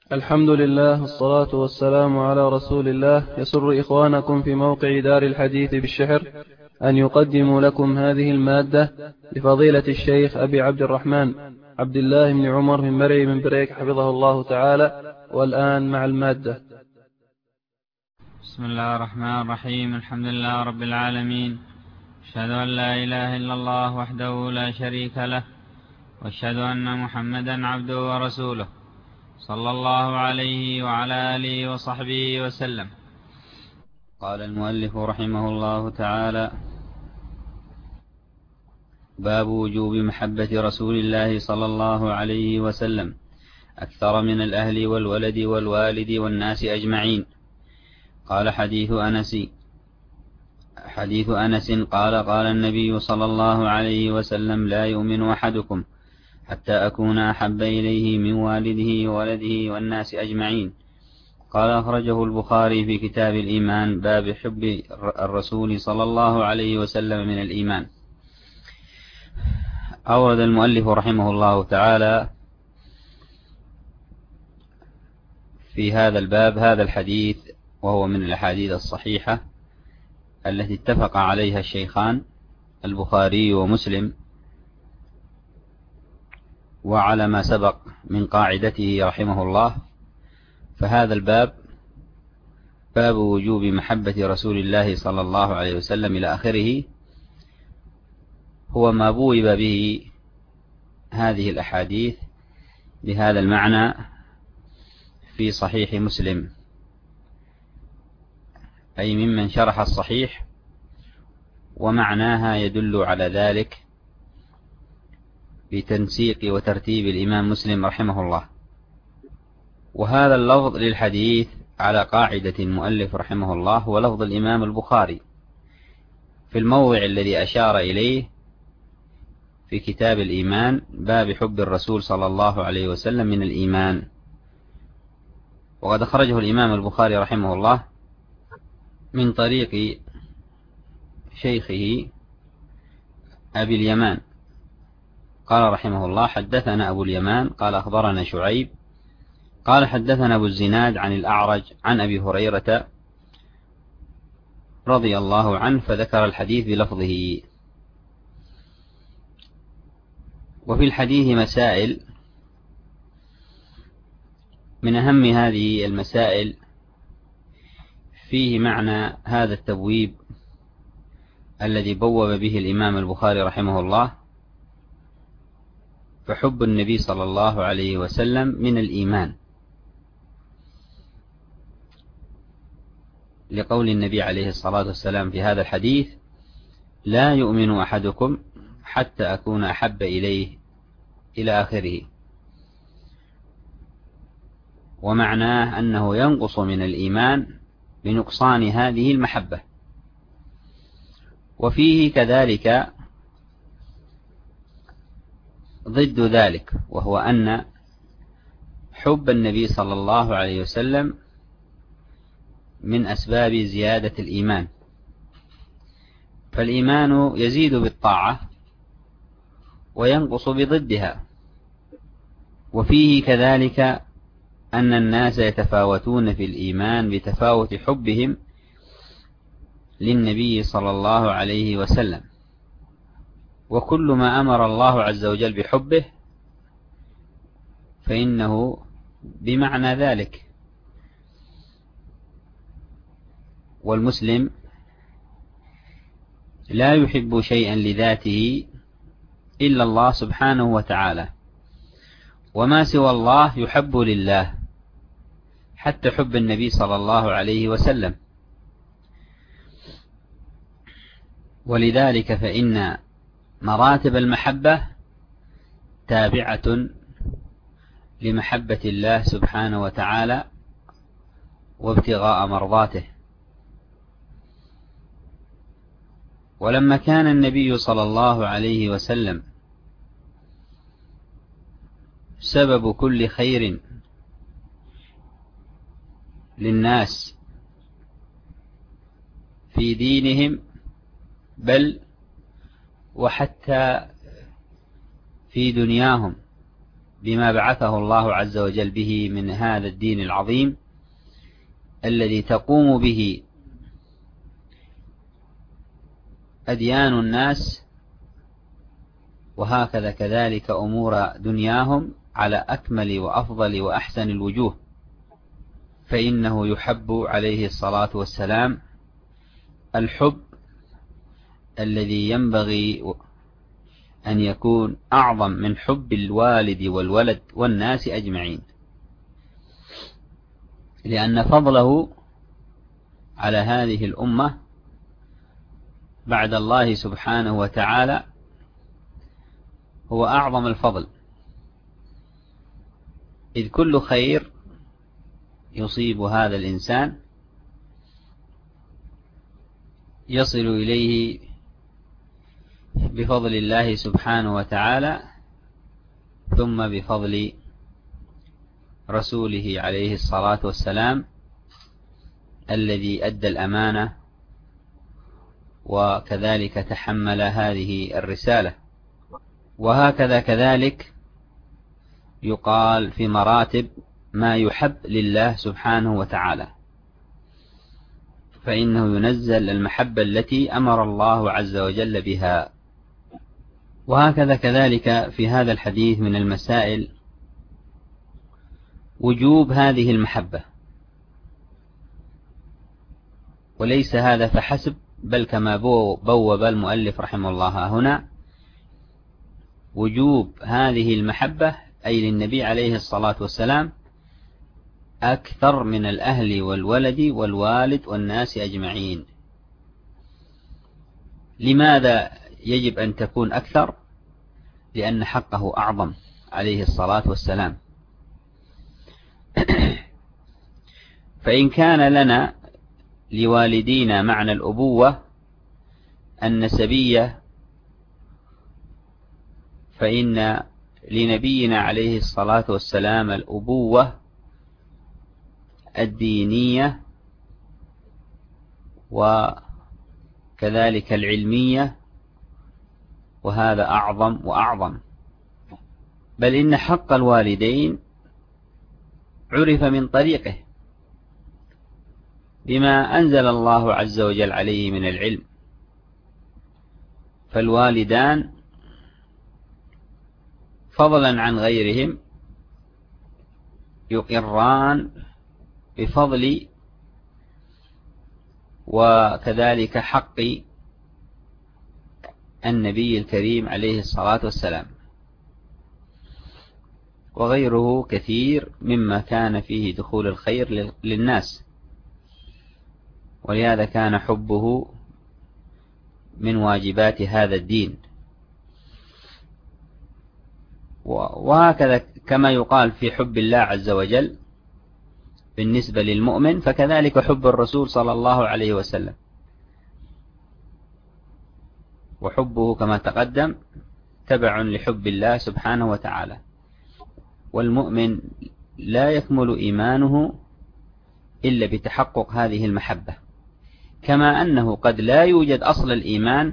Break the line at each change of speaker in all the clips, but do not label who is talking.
الحمد لله والصلاة والسلام على رسول الله. يسر إخوانكم في موقع دار الحديث بالشحر أن يقدموا لكم هذه المادة لفضيلة الشيخ أبي عبد الرحمن عبد الله بن عمر من مرعي من بريك حفظه الله تعالى. والآن مع المادة.
بسم الله الرحمن الرحيم. الحمد لله رب العالمين، أشهد أن لا إله إلا الله وحده لا شريك له، وأشهد أن محمدا عبده ورسوله صلى الله عليه وعلى آله وصحبه وسلم. قال المؤلف رحمه الله تعالى: باب وجوب محبة رسول الله صلى الله عليه وسلم أكثر من الأهل والولد والوالد والناس أجمعين. قال حديث أنس قال: قال النبي صلى الله عليه وسلم: لا يؤمن أحدكم حتى أكون أحب إليه من والده وولده والناس أجمعين. قال: أخرجه البخاري في كتاب الإيمان، باب حب الرسول صلى الله عليه وسلم من الإيمان. أورد المؤلف رحمه الله تعالى في هذا الباب هذا الحديث، وهو من الأحاديث الصحيحة التي اتفق عليها الشيخان البخاري ومسلم، وعلى ما سبق من قاعدته رحمه الله. فهذا الباب باب وجوب محبة رسول الله صلى الله عليه وسلم إلى آخره، هو ما بوب به هذه الأحاديث بهذا المعنى في صحيح مسلم، أي ممن شرح الصحيح، ومعناها يدل على ذلك بتنسيق وترتيب الإمام مسلم رحمه الله. وهذا اللفظ للحديث على قاعدة المؤلف رحمه الله هو لفظ الإمام البخاري في الموضع الذي أشار إليه في كتاب الإيمان، باب حب الرسول صلى الله عليه وسلم من الإيمان. وقد أخرجه الإمام البخاري رحمه الله من طريق شيخه أبي اليمان، قال رحمه الله: حدثنا أبو اليمان قال أخبرنا شعيب قال حدثنا أبو الزناد عن الأعرج عن أبي هريرة رضي الله عنه، فذكر الحديث بلفظه. وفي الحديث مسائل، من أهم هذه المسائل فيه معنى هذا التبويب الذي بوب به الإمام البخاري رحمه الله: فحب النبي صلى الله عليه وسلم من الإيمان، لقول النبي عليه الصلاة والسلام في هذا الحديث: لا يؤمن أحدكم حتى أكون أحب إليه إلى آخره. ومعناه أنه ينقص من الإيمان بنقصان هذه المحبة. وفيه كذلك ضد ذلك، وهو أن حب النبي صلى الله عليه وسلم من أسباب زيادة الإيمان، فالإيمان يزيد بالطاعة وينقص بضدها. وفيه كذلك أن الناس يتفاوتون في الإيمان بتفاوت حبهم للنبي صلى الله عليه وسلم، وكل ما أمر الله عز وجل بحبه فإنه بمعنى ذلك. والمسلم لا يحب شيئا لذاته إلا الله سبحانه وتعالى، وما سوى الله يحب لله، حتى حب النبي صلى الله عليه وسلم. ولذلك فإن مراتب المحبة تابعة لمحبة الله سبحانه وتعالى وابتغاء مرضاته. ولما كان النبي صلى الله عليه وسلم سبب كل خير للناس في دينهم، بل وحتى في دنياهم، بما بعثه الله عز وجل به من هذا الدين العظيم الذي تقوم به أديان الناس، وهكذا كذلك أمور دنياهم على أكمل وأفضل وأحسن الوجوه. فإنه يحب عليه الصلاة والسلام الحب الذي ينبغي أن يكون أعظم من حب الوالد والولد والناس أجمعين، لأن فضله على هذه الأمة بعد الله سبحانه وتعالى هو أعظم الفضل، إذ كل خير يصيب هذا الإنسان يصل إليه بفضل الله سبحانه وتعالى، ثم بفضل رسوله عليه الصلاة والسلام الذي أدى الأمانة وكذلك تحمل هذه الرسالة. وهكذا كذلك يقال في مراتب ما يحب لله سبحانه وتعالى، فإنه ينزل المحبة التي أمر الله عز وجل بها. وهكذا كذلك في هذا الحديث من المسائل وجوب هذه المحبة، وليس هذا فحسب، بل كما بوب المؤلف رحمه الله هنا وجوب هذه المحبة أي للنبي عليه الصلاة والسلام أكثر من الأهل والولد والوالد والناس أجمعين. لماذا يجب أن تكون أكثر؟ لأن حقه أعظم عليه الصلاة والسلام. فإن كان لنا لوالدينا معنى الأبوة النسبية، فإن لنبينا عليه الصلاة والسلام الأبوة الدينية وكذلك العلمية، وهذا أعظم وأعظم. بل إن حق الوالدين عرف من طريقه بما أنزل الله عز وجل عليه من العلم، فالوالدان فضلا عن غيرهم يقران بفضل وكذلك حق النبي الكريم عليه الصلاة والسلام، وغيره كثير مما كان فيه دخول الخير للناس، ولهذا كان حبه من واجبات هذا الدين. وهكذا كما يقال في حب الله عز وجل بالنسبة للمؤمن، فكذلك حب الرسول صلى الله عليه وسلم، وحبه كما تقدم تبع لحب الله سبحانه وتعالى. والمؤمن لا يكمل إيمانه إلا بتحقق هذه المحبة، كما أنه قد لا يوجد أصل الإيمان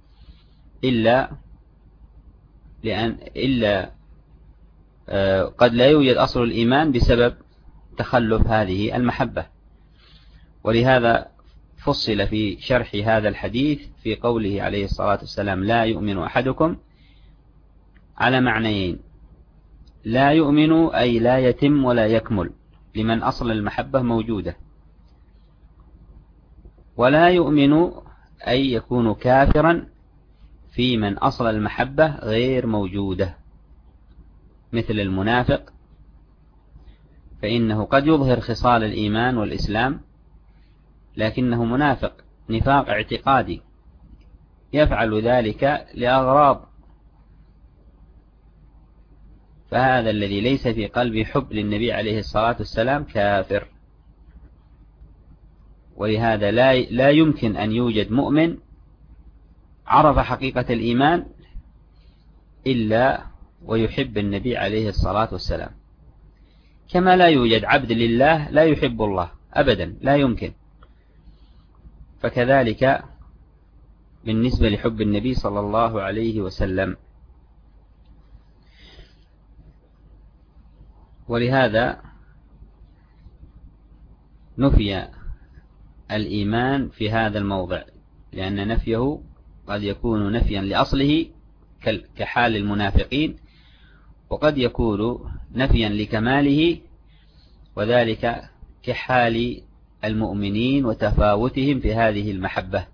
قد لا يوجد أصل الإيمان بسبب تخلف هذه المحبة. ولهذا فصل في شرح هذا الحديث في قوله عليه الصلاة والسلام لا يؤمن أحدكم على معنيين: لا يؤمن أي لا يتم ولا يكمل لمن أصل المحبة موجودة، ولا يؤمن أي يكون كافرا في من أصل المحبة غير موجودة، مثل المنافق، فإنه قد يظهر خصال الإيمان والإسلام لكنه منافق نفاق اعتقادي يفعل ذلك لأغراض، فهذا الذي ليس في قلبه حب للنبي عليه الصلاة والسلام كافر. ولهذا لا يمكن أن يوجد مؤمن عرف حقيقة الإيمان إلا ويحب النبي عليه الصلاة والسلام، كما لا يوجد عبد لله لا يحب الله أبدا، لا يمكن. فكذلك بالنسبة لحب النبي صلى الله عليه وسلم. ولهذا نفي الإيمان في هذا الموضع، لأن نفيه قد يكون نفيا لأصله كحال المنافقين، وقد يكون نفيا لكماله، وذلك كحال المؤمنين وتفاوتهم في هذه المحبة.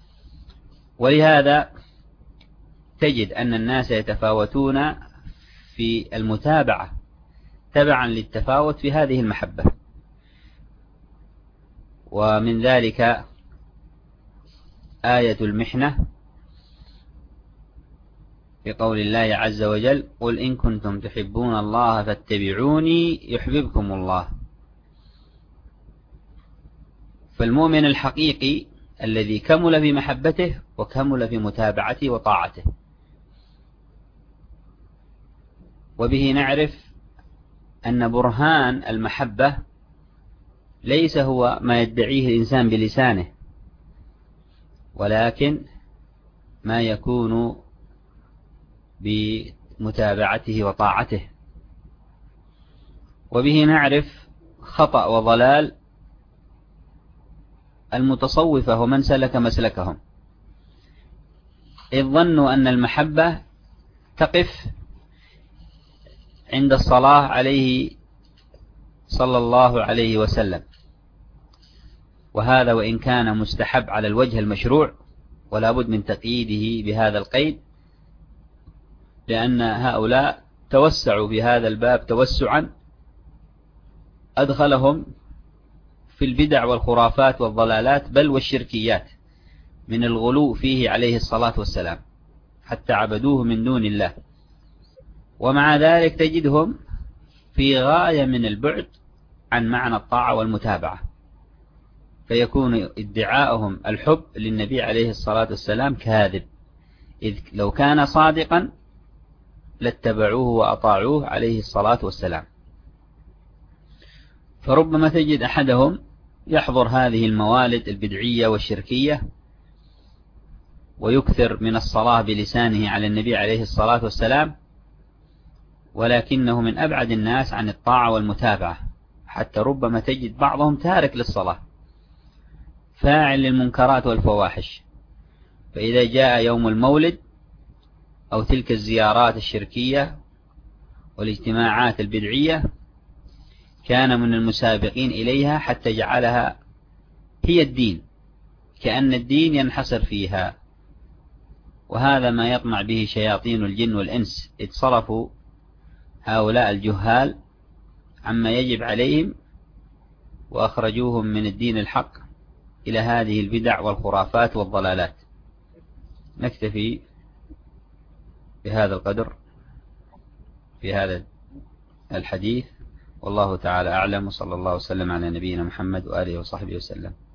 ولهذا تجد أن الناس يتفاوتون في المتابعة تبعا للتفاوت في هذه المحبة. ومن ذلك آية المحنة في قول الله عز وجل: قل إن كنتم تحبون الله فاتبعوني يحببكم الله. فالمؤمن الحقيقي الذي كمل في محبته وكمل في متابعته وطاعته. وبه نعرف أن برهان المحبة ليس هو ما يدعيه الإنسان بلسانه، ولكن ما يكون بمتابعته وطاعته. وبه نعرف خطأ وضلال المتصوفة ومن سلك مسلكهم، إذ ظنوا أن المحبة تقف عند الصلاة عليه صلى الله عليه وسلم، وهذا وإن كان مستحب على الوجه المشروع، ولا بد من تقييده بهذا القيد، لأن هؤلاء توسعوا بهذا الباب توسعا أدخلهم في البدع والخرافات والضلالات بل والشركيات من الغلو فيه عليه الصلاة والسلام، حتى عبدوه من دون الله. ومع ذلك تجدهم في غاية من البعد عن معنى الطاعة والمتابعة، فيكون ادعاءهم الحب للنبي عليه الصلاة والسلام كاذب، إذ لو كان صادقا لاتبعوه وأطاعوه عليه الصلاة والسلام. فربما تجد أحدهم يحضر هذه الموالد البدعية والشركية ويكثر من الصلاة بلسانه على النبي عليه الصلاة والسلام، ولكنه من أبعد الناس عن الطاعة والمتابعة، حتى ربما تجد بعضهم تارك للصلاة فاعل للمنكرات والفواحش. فإذا جاء يوم المولد أو تلك الزيارات الشركية والاجتماعات البدعية كان من المسابقين إليها حتى جعلها هي الدين، كأن الدين ينحصر فيها. وهذا ما يطمع به شياطين الجن والإنس، إذ صرفوا هؤلاء الجهال عما يجب عليهم وأخرجوهم من الدين الحق إلى هذه البدع والخرافات والضلالات. نكتفي بهذا القدر في هذا الحديث، والله تعالى أعلم، وصلى الله وسلم على نبينا محمد وآله وصحبه وسلم.